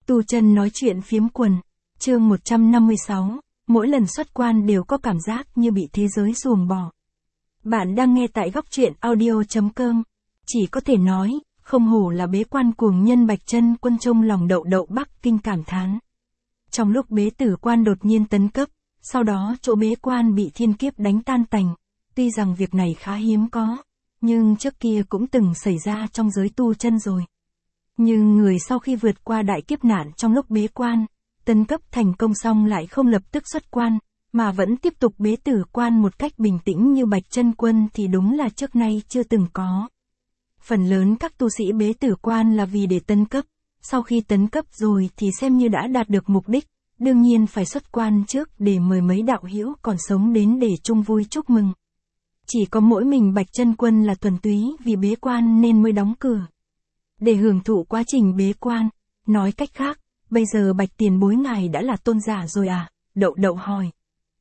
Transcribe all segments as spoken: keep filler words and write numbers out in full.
Tu chân nói chuyện phiếm quần, chương một trăm năm mươi sáu, mỗi lần xuất quan đều có cảm giác như bị thế giới ruồng bỏ. Bạn đang nghe tại góc truyện audio chấm com, chỉ có thể nói, không hổ là bế quan cuồng nhân Bạch Chân Quân trong lòng Đậu Đậu Bắc Kinh cảm thán. Trong lúc bế tử quan đột nhiên tấn cấp, sau đó chỗ bế quan bị thiên kiếp đánh tan tành, tuy rằng việc này khá hiếm có, nhưng trước kia cũng từng xảy ra trong giới tu chân rồi. Nhưng người sau khi vượt qua đại kiếp nạn trong lúc bế quan, tấn cấp thành công xong lại không lập tức xuất quan, mà vẫn tiếp tục bế tử quan một cách bình tĩnh như Bạch Chân Quân thì đúng là trước nay chưa từng có. Phần lớn các tu sĩ bế tử quan là vì để tấn cấp, sau khi tấn cấp rồi thì xem như đã đạt được mục đích, đương nhiên phải xuất quan trước để mời mấy đạo hữu còn sống đến để chung vui chúc mừng. Chỉ có mỗi mình Bạch Chân Quân là thuần túy vì bế quan nên mới đóng cửa. Để hưởng thụ quá trình bế quan, nói cách khác, bây giờ Bạch tiền bối ngài đã là tôn giả rồi à? Đậu Đậu hỏi.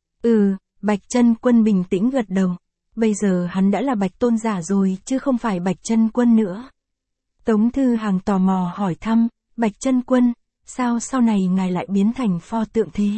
Ừ, Bạch Chân Quân bình tĩnh gật đầu. Bây giờ hắn đã là Bạch tôn giả rồi chứ không phải Bạch Chân Quân nữa. Tống Thư Hàng tò mò hỏi thăm, Bạch Chân Quân, sao sau này ngài lại biến thành pho tượng thế?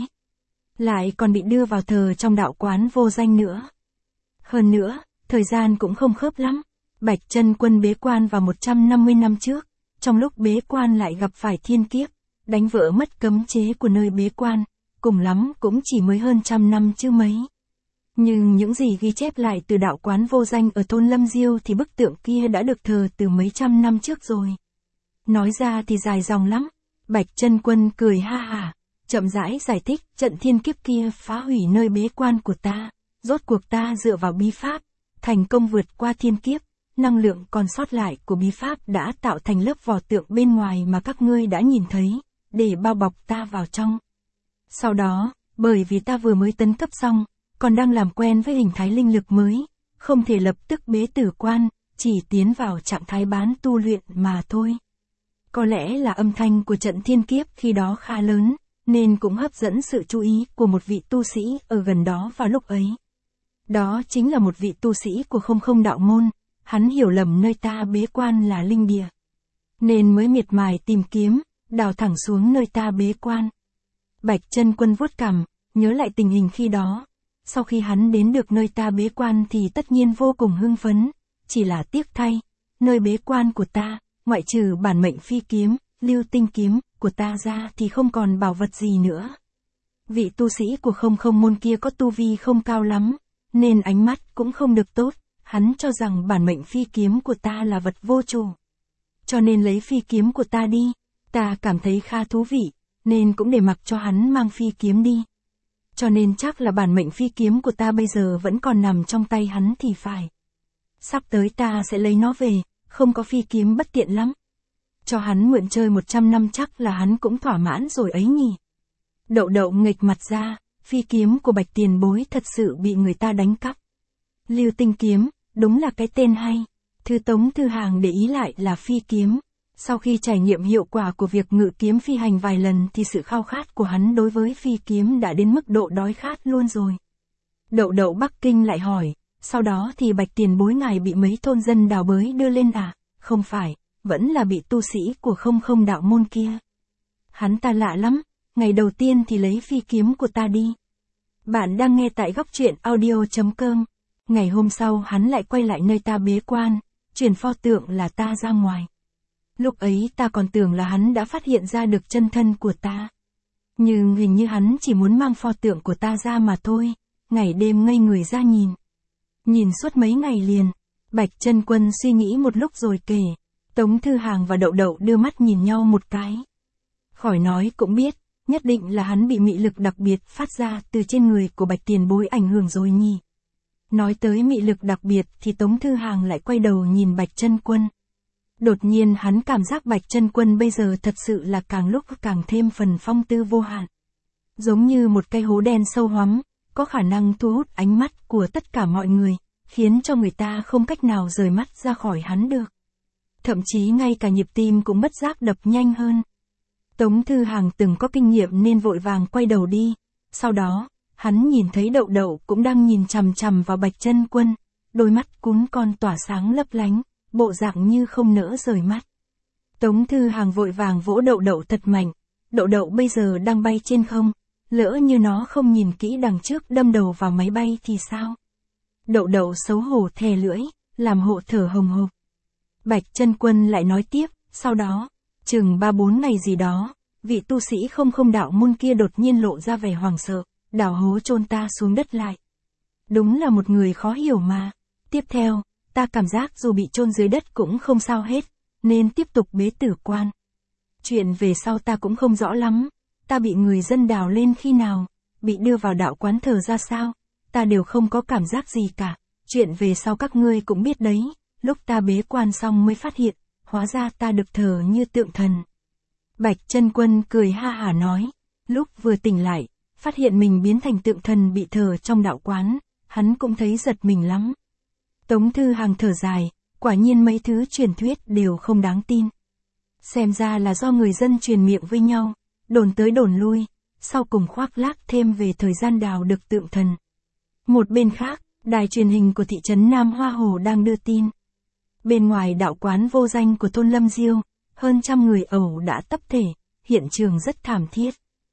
Lại còn bị đưa vào thờ trong đạo quán vô danh nữa. Hơn nữa, thời gian cũng không khớp lắm. Bạch Chân Quân bế quan vào một trăm năm mươi năm trước, trong lúc bế quan lại gặp phải thiên kiếp, đánh vỡ mất cấm chế của nơi bế quan, cùng lắm cũng chỉ mới hơn trăm năm chứ mấy. Nhưng những gì ghi chép lại từ đạo quán vô danh ở thôn Lâm Diêu thì bức tượng kia đã được thờ từ mấy trăm năm trước rồi. Nói ra thì dài dòng lắm. Bạch Chân Quân cười ha hả, chậm rãi giải thích, trận thiên kiếp kia phá hủy nơi bế quan của ta, rốt cuộc ta dựa vào bí pháp, thành công vượt qua thiên kiếp, năng lượng còn sót lại của bí pháp đã tạo thành lớp vỏ tượng bên ngoài mà các ngươi đã nhìn thấy, để bao bọc ta vào trong. Sau đó, bởi vì ta vừa mới tấn cấp xong, còn đang làm quen với hình thái linh lực mới, không thể lập tức bế tử quan, chỉ tiến vào trạng thái bán tu luyện mà thôi. Có lẽ là âm thanh của trận thiên kiếp khi đó khá lớn, nên cũng hấp dẫn sự chú ý của một vị tu sĩ ở gần đó vào lúc ấy. Đó chính là một vị tu sĩ của không không đạo môn, hắn hiểu lầm nơi ta bế quan là linh địa, nên mới miệt mài tìm kiếm, đào thẳng xuống nơi ta bế quan. Bạch Chân Quân vuốt cằm, nhớ lại tình hình khi đó. Sau khi hắn đến được nơi ta bế quan thì tất nhiên vô cùng hưng phấn, chỉ là tiếc thay, nơi bế quan của ta, ngoại trừ bản mệnh phi kiếm, lưu tinh kiếm của ta ra thì không còn bảo vật gì nữa. Vị tu sĩ của không không môn kia có tu vi không cao lắm, nên ánh mắt cũng không được tốt, hắn cho rằng bản mệnh phi kiếm của ta là vật vô chủ. Cho nên lấy phi kiếm của ta đi, ta cảm thấy khá thú vị, nên cũng để mặc cho hắn mang phi kiếm đi. Cho nên chắc là bản mệnh phi kiếm của ta bây giờ vẫn còn nằm trong tay hắn thì phải. Sắp tới ta sẽ lấy nó về, không có phi kiếm bất tiện lắm. Cho hắn mượn chơi một trăm năm chắc là hắn cũng thỏa mãn rồi ấy nhỉ. Đậu Đậu nghệch mặt ra, phi kiếm của Bạch tiền bối thật sự bị người ta đánh cắp. Lưu tinh kiếm, đúng là cái tên hay. Thư Tống Thư Hàng để ý lại là phi kiếm. Sau khi trải nghiệm hiệu quả của việc ngự kiếm phi hành vài lần thì sự khao khát của hắn đối với phi kiếm đã đến mức độ đói khát luôn rồi. Đậu Đậu Bắc Kinh lại hỏi, sau đó thì Bạch tiền bối ngài bị mấy thôn dân đào bới đưa lên à? Không phải, vẫn là bị tu sĩ của không không đạo môn kia. Hắn ta lạ lắm, ngày đầu tiên thì lấy phi kiếm của ta đi. Bạn đang nghe tại góc truyện audio chấm com. Ngày hôm sau hắn lại quay lại nơi ta bế quan, chuyển pho tượng là ta ra ngoài. Lúc ấy ta còn tưởng là hắn đã phát hiện ra được chân thân của ta. Nhưng hình như hắn chỉ muốn mang pho tượng của ta ra mà thôi, ngày đêm ngây người ra nhìn. Nhìn suốt mấy ngày liền, Bạch Chân Quân suy nghĩ một lúc rồi kể. Tống Thư Hàng và Đậu Đậu đưa mắt nhìn nhau một cái. Khỏi nói cũng biết, nhất định là hắn bị mị lực đặc biệt phát ra từ trên người của Bạch tiền bối ảnh hưởng rồi nhỉ. Nói tới mị lực đặc biệt thì Tống Thư Hàng lại quay đầu nhìn Bạch Chân Quân. Đột nhiên hắn cảm giác Bạch Chân Quân bây giờ thật sự là càng lúc càng thêm phần phong tư vô hạn. Giống như một cái hố đen sâu hoắm, có khả năng thu hút ánh mắt của tất cả mọi người, khiến cho người ta không cách nào rời mắt ra khỏi hắn được. Thậm chí ngay cả nhịp tim cũng bất giác đập nhanh hơn. Tống Thư Hàng từng có kinh nghiệm nên vội vàng quay đầu đi. Sau đó, hắn nhìn thấy Đậu Đậu cũng đang nhìn chằm chằm vào Bạch Chân Quân, đôi mắt cún con tỏa sáng lấp lánh, bộ dạng như không nỡ rời mắt. Tống Thư Hàng vội vàng vỗ Đậu Đậu thật mạnh, Đậu đậu bây giờ đang bay trên không, lỡ như nó không nhìn kỹ đằng trước đâm đầu vào máy bay thì sao? Đậu đậu xấu hổ thè lưỡi, làm hộ thở hồng hộc. Bạch Chân Quân lại nói tiếp, sau đó, chừng ba bốn ngày gì đó, vị tu sĩ không không đạo môn kia đột nhiên lộ ra vẻ hoảng sợ, đào hố chôn ta xuống đất lại. Đúng là một người khó hiểu mà. Tiếp theo, ta cảm giác dù bị chôn dưới đất cũng không sao hết, nên tiếp tục bế tử quan. Chuyện về sau ta cũng không rõ lắm, ta bị người dân đào lên khi nào, bị đưa vào đạo quán thờ ra sao, ta đều không có cảm giác gì cả. Chuyện về sau các ngươi cũng biết đấy, lúc ta bế quan xong mới phát hiện, hóa ra ta được thờ như tượng thần. Bạch Chân Quân cười ha hả nói, lúc vừa tỉnh lại, phát hiện mình biến thành tượng thần bị thờ trong đạo quán, hắn cũng thấy giật mình lắm. Tống Thư Hằng thở dài, quả nhiên mấy thứ truyền thuyết đều không đáng tin. Xem ra là do người dân truyền miệng với nhau, đồn tới đồn lui, sau cùng khoác lác thêm về thời gian đào được tượng thần. Một bên khác, đài truyền hình của thị trấn Nam Hoa Hồ đang đưa tin. Bên ngoài đạo quán vô danh của thôn Lâm Diêu, hơn trăm người ẩu đã tấp thể, hiện trường rất thảm thiết.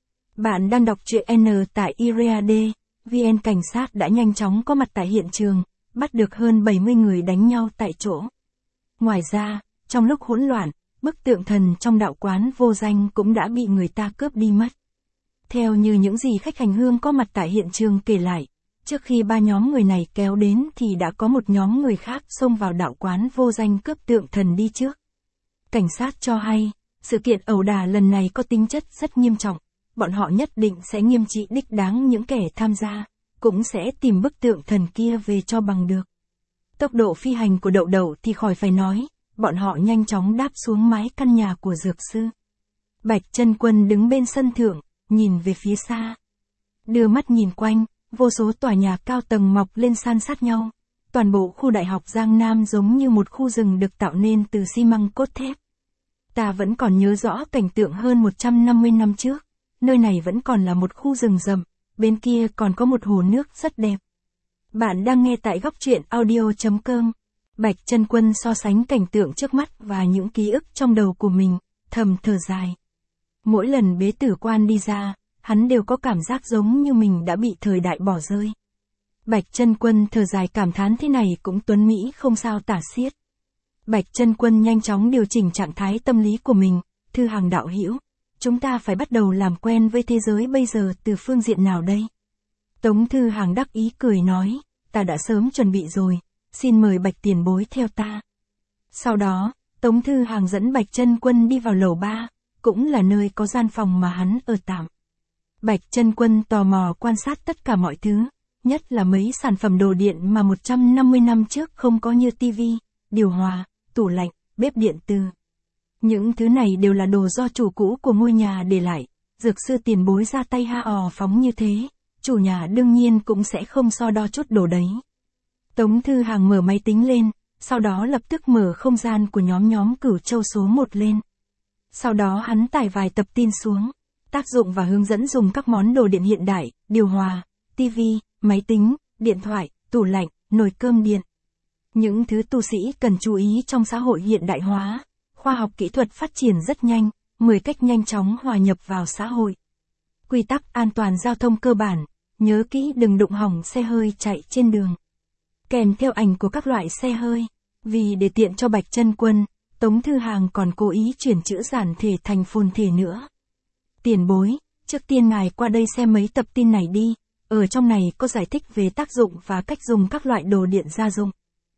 Bạn đang đọc truyện N tại Iriad, vê en cảnh sát đã nhanh chóng có mặt tại hiện trường, bắt được hơn bảy mươi người đánh nhau tại chỗ. Ngoài ra, trong lúc hỗn loạn, bức tượng thần trong đạo quán vô danh cũng đã bị người ta cướp đi mất. Theo như những gì khách hành hương có mặt tại hiện trường kể lại, trước khi ba nhóm người này kéo đến thì đã có một nhóm người khác xông vào đạo quán vô danh cướp tượng thần đi trước. Cảnh sát cho hay, sự kiện ẩu đả lần này có tính chất rất nghiêm trọng, bọn họ nhất định sẽ nghiêm trị đích đáng những kẻ tham gia, cũng sẽ tìm bức tượng thần kia về cho bằng được. Tốc độ phi hành của đậu đậu thì khỏi phải nói, bọn họ nhanh chóng đáp xuống mái căn nhà của dược sư. Bạch Chân Quân đứng bên sân thượng, nhìn về phía xa. Đưa mắt nhìn quanh, vô số tòa nhà cao tầng mọc lên san sát nhau. Toàn bộ khu đại học Giang Nam giống như một khu rừng được tạo nên từ xi măng cốt thép. Ta vẫn còn nhớ rõ cảnh tượng hơn một trăm năm mươi năm trước, nơi này vẫn còn là một khu rừng rậm, bên kia còn có một hồ nước rất đẹp. Bạn đang nghe tại góc truyện audio chấm com. Bạch Chân Quân so sánh cảnh tượng trước mắt và những ký ức trong đầu của mình, thầm thở dài. Mỗi lần bế tử quan đi ra, hắn đều có cảm giác giống như mình đã bị thời đại bỏ rơi. Bạch Chân Quân thở dài cảm thán thế này cũng tuấn mỹ không sao tả xiết. Bạch Chân Quân nhanh chóng điều chỉnh trạng thái tâm lý của mình, Thư Hằng đạo hữu, chúng ta phải bắt đầu làm quen với thế giới bây giờ từ phương diện nào đây? Tống Thư Hằng đắc ý cười nói, ta đã sớm chuẩn bị rồi, xin mời Bạch tiền bối theo ta. Sau đó, Tống Thư Hằng dẫn Bạch Chân Quân đi vào lầu ba, cũng là nơi có gian phòng mà hắn ở tạm. Bạch Chân Quân tò mò quan sát tất cả mọi thứ, nhất là mấy sản phẩm đồ điện mà một trăm năm mươi năm trước không có như tivi, điều hòa, tủ lạnh, bếp điện từ. Những thứ này đều là đồ do chủ cũ của ngôi nhà để lại, dược sư tiền bối ra tay ha ò phóng như thế, chủ nhà đương nhiên cũng sẽ không so đo chút đồ đấy. Tống Thư Hằng mở máy tính lên, sau đó lập tức mở không gian của nhóm nhóm Cửu Châu số một lên. Sau đó hắn tải vài tập tin xuống, tác dụng và hướng dẫn dùng các món đồ điện hiện đại, điều hòa, tivi, máy tính, điện thoại, tủ lạnh, nồi cơm điện. Những thứ tu sĩ cần chú ý trong xã hội hiện đại hóa, khoa học kỹ thuật phát triển rất nhanh, mười cách nhanh chóng hòa nhập vào xã hội. Quy tắc an toàn giao thông cơ bản, nhớ kỹ đừng đụng hỏng xe hơi chạy trên đường. Kèm theo ảnh của các loại xe hơi, vì để tiện cho Bạch Chân Quân, Tống Thư Hằng còn cố ý chuyển chữ giản thể thành phồn thể nữa. Tiền bối, trước tiên ngài qua đây xem mấy tập tin này đi, ở trong này có giải thích về tác dụng và cách dùng các loại đồ điện gia dụng.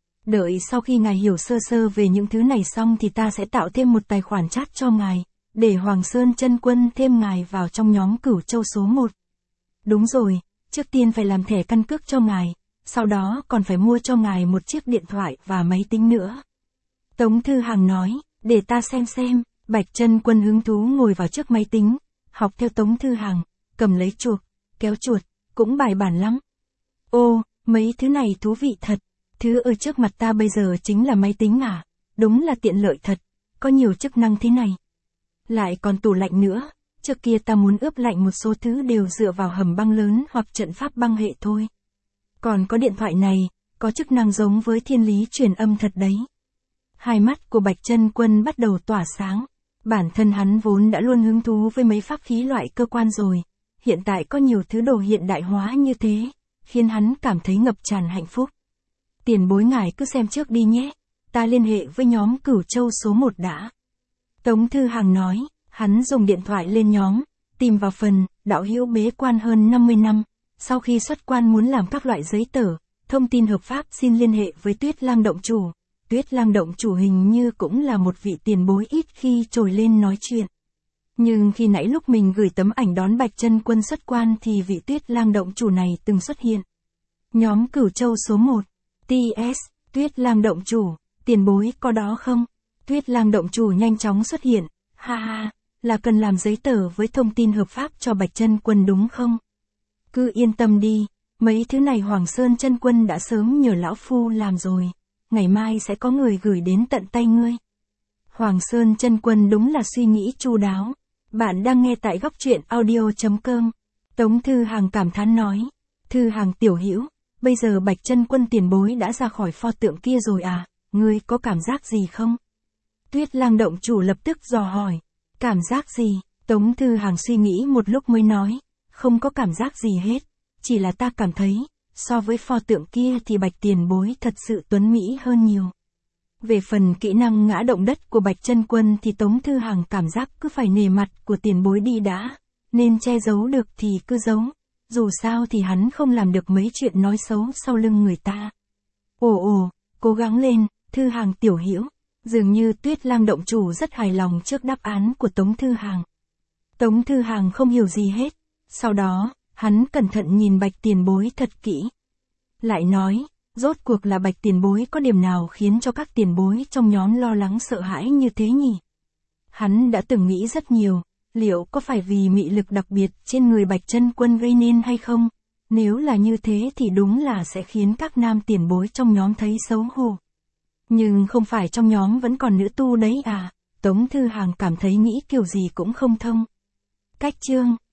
Đợi sau khi ngài hiểu sơ sơ về những thứ này xong thì ta sẽ tạo thêm một tài khoản chat cho ngài, để Hoàng Sơn Chân Quân thêm ngài vào trong nhóm Cửu Châu số một. Đúng rồi, trước tiên phải làm thẻ căn cước cho ngài, sau đó còn phải mua cho ngài một chiếc điện thoại và máy tính nữa. Tống Thư Hằng nói, để ta xem xem. Bạch Chân Quân hứng thú ngồi vào trước máy tính, học theo Tống Thư Hằng, cầm lấy chuột, kéo chuột, cũng bài bản lắm. Ô, mấy thứ này thú vị thật, thứ ở trước mặt ta bây giờ chính là máy tính à, đúng là tiện lợi thật, có nhiều chức năng thế này. Lại còn tủ lạnh nữa, trước kia ta muốn ướp lạnh một số thứ đều dựa vào hầm băng lớn hoặc trận pháp băng hệ thôi. Còn có điện thoại này, có chức năng giống với thiên lý truyền âm thật đấy. Hai mắt của Bạch Chân Quân bắt đầu tỏa sáng. Bản thân hắn vốn đã luôn hứng thú với mấy pháp khí loại cơ quan rồi, hiện tại có nhiều thứ đồ hiện đại hóa như thế, khiến hắn cảm thấy ngập tràn hạnh phúc. Tiền bối ngài cứ xem trước đi nhé, ta liên hệ với nhóm Cửu Châu số một đã. Tống Thư Hàng nói, hắn dùng điện thoại lên nhóm, tìm vào phần, đạo hữu bế quan hơn năm mươi năm, sau khi xuất quan muốn làm các loại giấy tờ, thông tin hợp pháp xin liên hệ với Tuyết Lang động chủ. Tuyết Lang động chủ hình như cũng là một vị tiền bối ít khi trồi lên nói chuyện. Nhưng khi nãy lúc mình gửi tấm ảnh đón Bạch Chân Quân xuất quan thì vị Tuyết Lang động chủ này từng xuất hiện. Nhóm Cửu Châu số một, tê ét, Tuyết Lang động chủ, tiền bối có đó không? Tuyết Lang động chủ nhanh chóng xuất hiện, ha ha, là cần làm giấy tờ với thông tin hợp pháp cho Bạch Chân Quân đúng không? Cứ yên tâm đi, mấy thứ này Hoàng Sơn Chân Quân đã sớm nhờ lão phu làm rồi, ngày mai sẽ có người gửi đến tận tay ngươi. Hoàng Sơn Chân Quân đúng là suy nghĩ chu đáo. Bạn đang nghe tại góc truyện audio chấm com. Tống Thư Hàng cảm thán nói, Thư Hàng tiểu hữu, bây giờ Bạch Chân Quân tiền bối đã ra khỏi pho tượng kia rồi à, ngươi có cảm giác gì không? Tuyết Lang động chủ lập tức dò hỏi, cảm giác gì? Tống Thư Hàng suy nghĩ một lúc mới nói, không có cảm giác gì hết, chỉ là ta cảm thấy, so với pho tượng kia thì Bạch tiền bối thật sự tuấn mỹ hơn nhiều. Về phần kỹ năng ngã động đất của Bạch Chân Quân thì Tống Thư Hàng cảm giác cứ phải nể mặt của tiền bối đi đã, nên che giấu được thì cứ giấu, dù sao thì hắn không làm được mấy chuyện nói xấu sau lưng người ta. Ồ ồ, cố gắng lên, Thư Hàng tiểu hữu, dường như Tuyết Lang động chủ rất hài lòng trước đáp án của Tống Thư Hàng. Tống Thư Hàng không hiểu gì hết, sau đó, hắn cẩn thận nhìn Bạch tiền bối thật kỹ. Lại nói, rốt cuộc là Bạch tiền bối có điểm nào khiến cho các tiền bối trong nhóm lo lắng sợ hãi như thế nhỉ? Hắn đã từng nghĩ rất nhiều, liệu có phải vì mị lực đặc biệt trên người Bạch Chân Quân gây nên hay không? Nếu là như thế thì đúng là sẽ khiến các nam tiền bối trong nhóm thấy xấu hổ. Nhưng không phải trong nhóm vẫn còn nữ tu đấy à? Tống Thư Hàng cảm thấy nghĩ kiểu gì cũng không thông. Cách chương